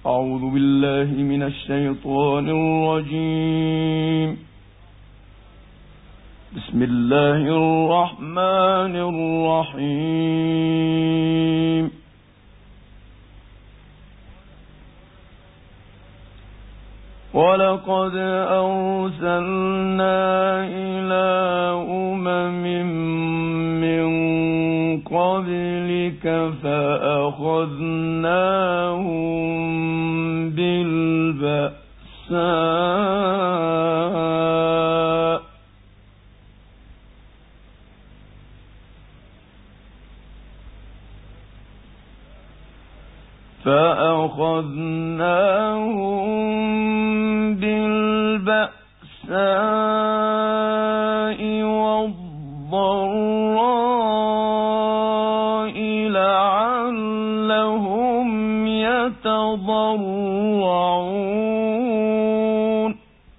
أعوذ بالله من الشيطان الرجيم. بسم الله الرحمن الرحيم. ولقد أرسلنا إلى من قبلك فأخذناهم بالبأساء والضراء لعلهم يتضرعون.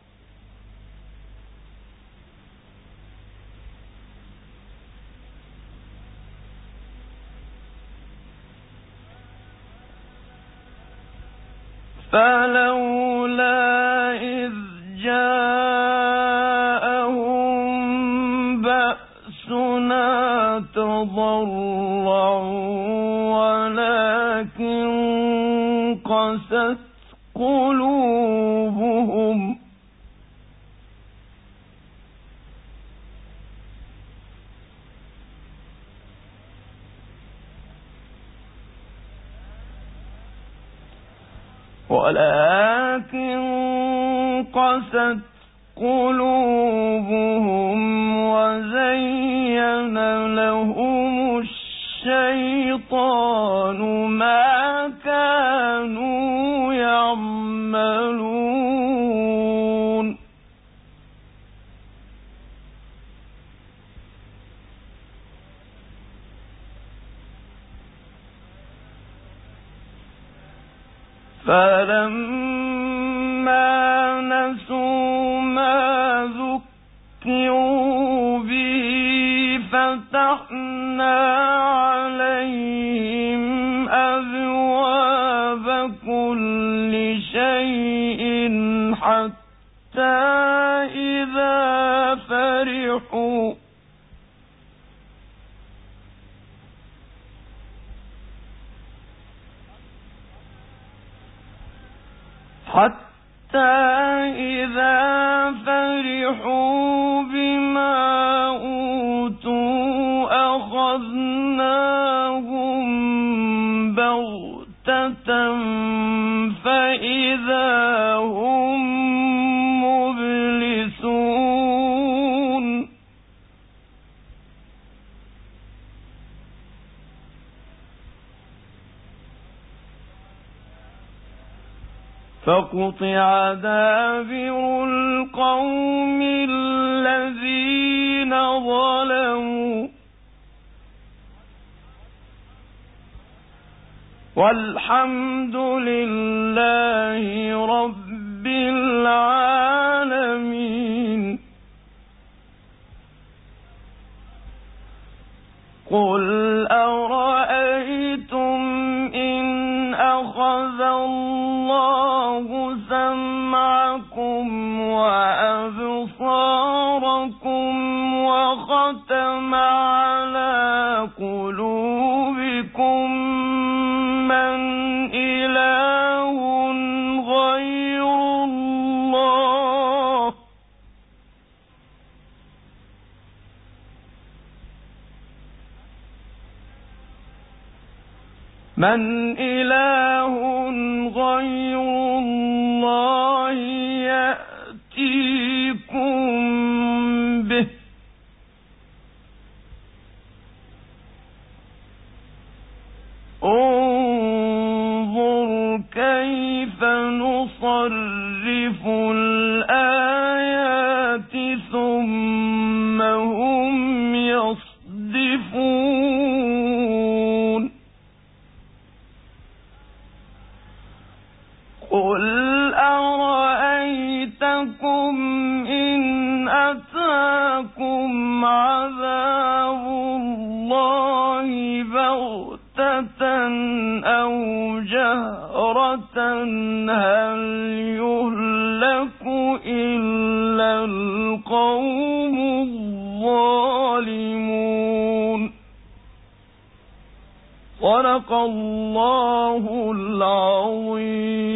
فلولا إذ جاءهم بأسنا تضرعوا ولكن قست قلوبهم وزين لهم الشيطان ما كانوا يعملون. فلما نسوا ما ذكروا به فتحنا عليهم أبواب كل شيء حتى إذا فرحوا بما أوتوا أخذناهم بغتة فإذا هم مبلسون. فقطع دابر القوم الذين ظلموا والحمد لله رب العالمين. قل أرأيتم إن أخذ الله سمعكم وأبصاركم وختم على قلوبكم من إله غير الله يأتيكم به. انظر كيف نصرف الآيات ثم هم يصدفون. قل أرأيتكم إن أتاكم عذاب الله بغتة خُفْيَةً أَوْ جَهْرَةً هَلْ يُهْلَكُ إِلَّا الْقَوْمُ الظَّالِمُونَ. صدق الله العظيم.